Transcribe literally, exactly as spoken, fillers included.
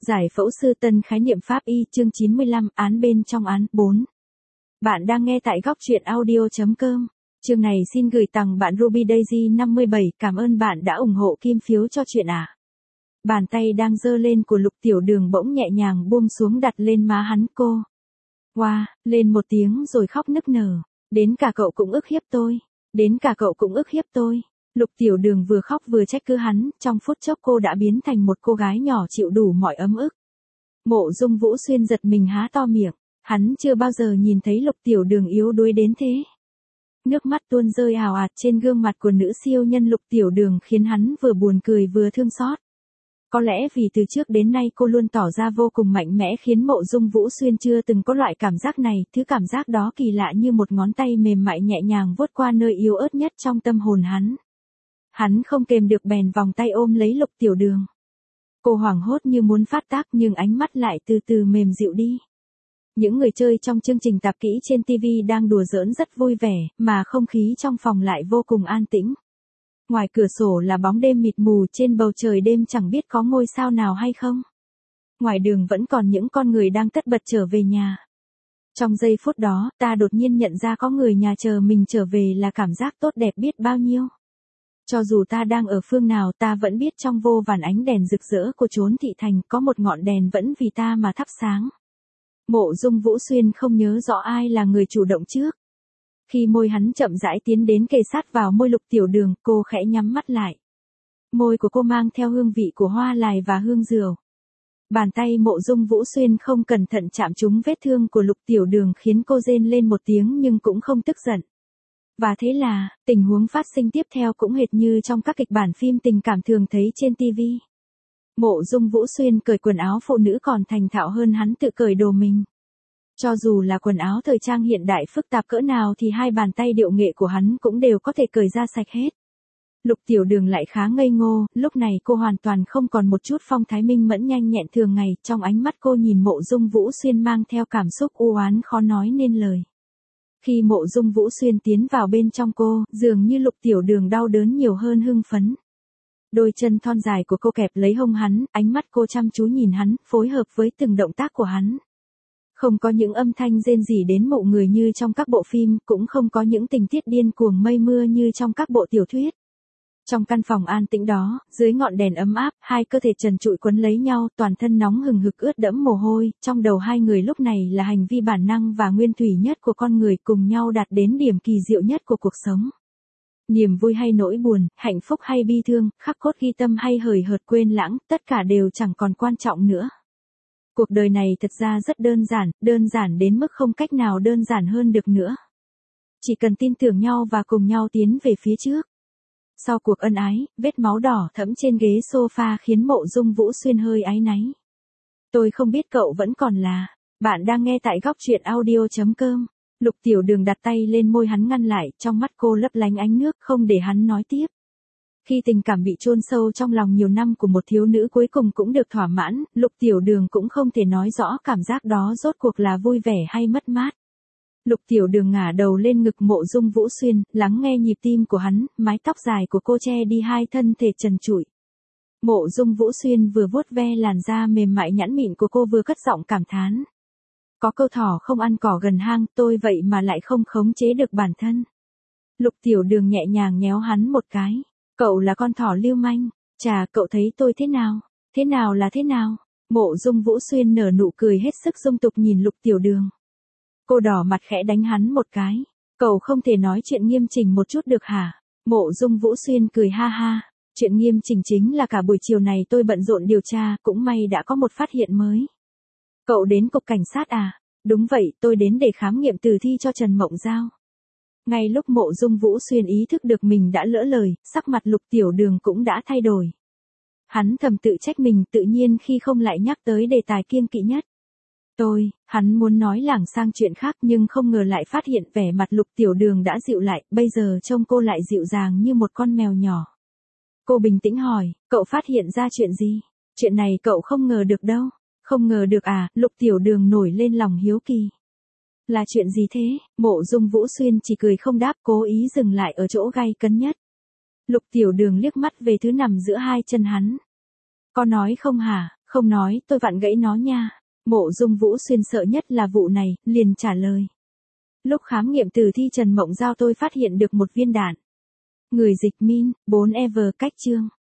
Giải phẫu sư tân khái niệm pháp y chương chín mươi lăm án bên trong án bốn. Bạn đang nghe tại góc truyện audio.com. Chương này xin gửi tặng bạn Ruby Daisy năm mươi bảy. Cảm ơn bạn đã ủng hộ kim phiếu cho chuyện ạ. À. Bàn tay đang giơ lên của Lục Tiểu Đường bỗng nhẹ nhàng buông xuống đặt lên má hắn. Cô Wow, lên một tiếng rồi khóc nức nở. Đến cả cậu cũng ức hiếp tôi. Đến cả cậu cũng ức hiếp tôi. Lục Tiểu Đường vừa khóc vừa trách cứ hắn, trong phút chốc cô đã biến thành một cô gái nhỏ chịu đủ mọi ấm ức. Mộ Dung Vũ Xuyên giật mình há to miệng, hắn chưa bao giờ nhìn thấy Lục Tiểu Đường yếu đuối đến thế. Nước mắt tuôn rơi ào ạt trên gương mặt của nữ siêu nhân Lục Tiểu Đường khiến hắn vừa buồn cười vừa thương xót. Có lẽ vì từ trước đến nay cô luôn tỏ ra vô cùng mạnh mẽ khiến Mộ Dung Vũ Xuyên chưa từng có loại cảm giác này, thứ cảm giác đó kỳ lạ như một ngón tay mềm mại nhẹ nhàng vuốt qua nơi yếu ớt nhất trong tâm hồn hắn. Hắn không kềm được bèn vòng tay ôm lấy Lục Tiểu Đường. Cô hoảng hốt như muốn phát tác nhưng ánh mắt lại từ từ mềm dịu đi. Những người chơi trong chương trình tạp kỹ trên ti vi đang đùa giỡn rất vui vẻ, mà không khí trong phòng lại vô cùng an tĩnh. Ngoài cửa sổ là bóng đêm mịt mù, trên bầu trời đêm chẳng biết có ngôi sao nào hay không. Ngoài đường vẫn còn những con người đang tất bật trở về nhà. Trong giây phút đó, ta đột nhiên nhận ra có người nhà chờ mình trở về là cảm giác tốt đẹp biết bao nhiêu. Cho dù ta đang ở phương nào, ta vẫn biết trong vô vàn ánh đèn rực rỡ của chốn thị thành có một ngọn đèn vẫn vì ta mà thắp sáng. Mộ Dung Vũ Xuyên không nhớ rõ ai là người chủ động trước. Khi môi hắn chậm rãi tiến đến kề sát vào môi Lục Tiểu Đường, cô khẽ nhắm mắt lại. Môi của cô mang theo hương vị của hoa lài và hương rượu. Bàn tay Mộ Dung Vũ Xuyên không cẩn thận chạm trúng vết thương của Lục Tiểu Đường khiến cô rên lên một tiếng nhưng cũng không tức giận. Và thế là, tình huống phát sinh tiếp theo cũng hệt như trong các kịch bản phim tình cảm thường thấy trên ti vi. Mộ Dung Vũ Xuyên cởi quần áo phụ nữ còn thành thạo hơn hắn tự cởi đồ mình. Cho dù là quần áo thời trang hiện đại phức tạp cỡ nào thì hai bàn tay điệu nghệ của hắn cũng đều có thể cởi ra sạch hết. Lục Tiểu Đường lại khá ngây ngô, lúc này cô hoàn toàn không còn một chút phong thái minh mẫn nhanh nhẹn thường ngày, trong ánh mắt cô nhìn Mộ Dung Vũ Xuyên mang theo cảm xúc u oán khó nói nên lời. Khi Mộ Dung Vũ Xuyên tiến vào bên trong cô, dường như Lục Tiểu Đường đau đớn nhiều hơn hưng phấn. Đôi chân thon dài của cô kẹp lấy hông hắn, ánh mắt cô chăm chú nhìn hắn, phối hợp với từng động tác của hắn. Không có những âm thanh rên rỉ đến mộ người như trong các bộ phim, cũng không có những tình tiết điên cuồng mây mưa như trong các bộ tiểu thuyết. Trong căn phòng an tĩnh đó, dưới ngọn đèn ấm áp, hai cơ thể trần trụi quấn lấy nhau, toàn thân nóng hừng hực ướt đẫm mồ hôi, trong đầu hai người lúc này là hành vi bản năng và nguyên thủy nhất của con người cùng nhau đạt đến điểm kỳ diệu nhất của cuộc sống. Niềm vui hay nỗi buồn, hạnh phúc hay bi thương, khắc cốt ghi tâm hay hời hợt quên lãng, tất cả đều chẳng còn quan trọng nữa. Cuộc đời này thật ra rất đơn giản, đơn giản đến mức không cách nào đơn giản hơn được nữa. Chỉ cần tin tưởng nhau và cùng nhau tiến về phía trước. Sau cuộc ân ái, vết máu đỏ thẫm trên ghế sofa khiến Mộ Dung Vũ Xuyên hơi áy náy. Tôi không biết cậu vẫn còn là. Bạn đang nghe tại góc truyện audio.com. Lục Tiểu Đường đặt tay lên môi hắn ngăn lại, trong mắt cô lấp lánh ánh nước không để hắn nói tiếp. Khi tình cảm bị chôn sâu trong lòng nhiều năm của một thiếu nữ cuối cùng cũng được thỏa mãn, Lục Tiểu Đường cũng không thể nói rõ cảm giác đó rốt cuộc là vui vẻ hay mất mát. Lục Tiểu Đường ngả đầu lên ngực Mộ Dung Vũ Xuyên, lắng nghe nhịp tim của hắn, mái tóc dài của cô che đi hai thân thể trần trụi. Mộ Dung Vũ Xuyên vừa vuốt ve làn da mềm mại nhẵn mịn của cô vừa cất giọng cảm thán. Có câu thỏ không ăn cỏ gần hang, tôi vậy mà lại không khống chế được bản thân. Lục Tiểu Đường nhẹ nhàng nhéo hắn một cái. Cậu là con thỏ lưu manh. Chà, cậu thấy tôi thế nào? Thế nào là thế nào? Mộ Dung Vũ Xuyên nở nụ cười hết sức dung tục nhìn Lục Tiểu Đường. Cô đỏ mặt khẽ đánh hắn một cái. Cậu không thể nói chuyện nghiêm chỉnh một chút được hả? Mộ Dung Vũ Xuyên cười ha ha. Chuyện nghiêm chỉnh chính là cả buổi chiều này tôi bận rộn điều tra, cũng may đã có một phát hiện mới. Cậu đến cục cảnh sát à? Đúng vậy, tôi đến để khám nghiệm tử thi cho Trần Mộng Giao. Ngay lúc Mộ Dung Vũ Xuyên ý thức được mình đã lỡ lời, sắc mặt Lục Tiểu Đường cũng đã thay đổi. Hắn thầm tự trách mình tự nhiên khi không lại nhắc tới đề tài kiêng kỵ nhất. Tôi, hắn muốn nói lảng sang chuyện khác nhưng không ngờ lại phát hiện vẻ mặt Lục Tiểu Đường đã dịu lại, bây giờ trông cô lại dịu dàng như một con mèo nhỏ. Cô bình tĩnh hỏi, cậu phát hiện ra chuyện gì? Chuyện này cậu không ngờ được đâu. Không ngờ được à? Lục Tiểu Đường nổi lên lòng hiếu kỳ. Là chuyện gì thế? Mộ Dung Vũ Xuyên chỉ cười không đáp, cố ý dừng lại ở chỗ gay cấn nhất. Lục Tiểu Đường liếc mắt về thứ nằm giữa hai chân hắn. Có nói không hả? Không nói, tôi vặn gãy nó nha. Mộ Dung Vũ Xuyên sợ nhất là vụ này, liền trả lời. Lúc khám nghiệm tử thi Trần Mộng Giao tôi phát hiện được một viên đạn. Người dịch min, bốn Ever cách chương.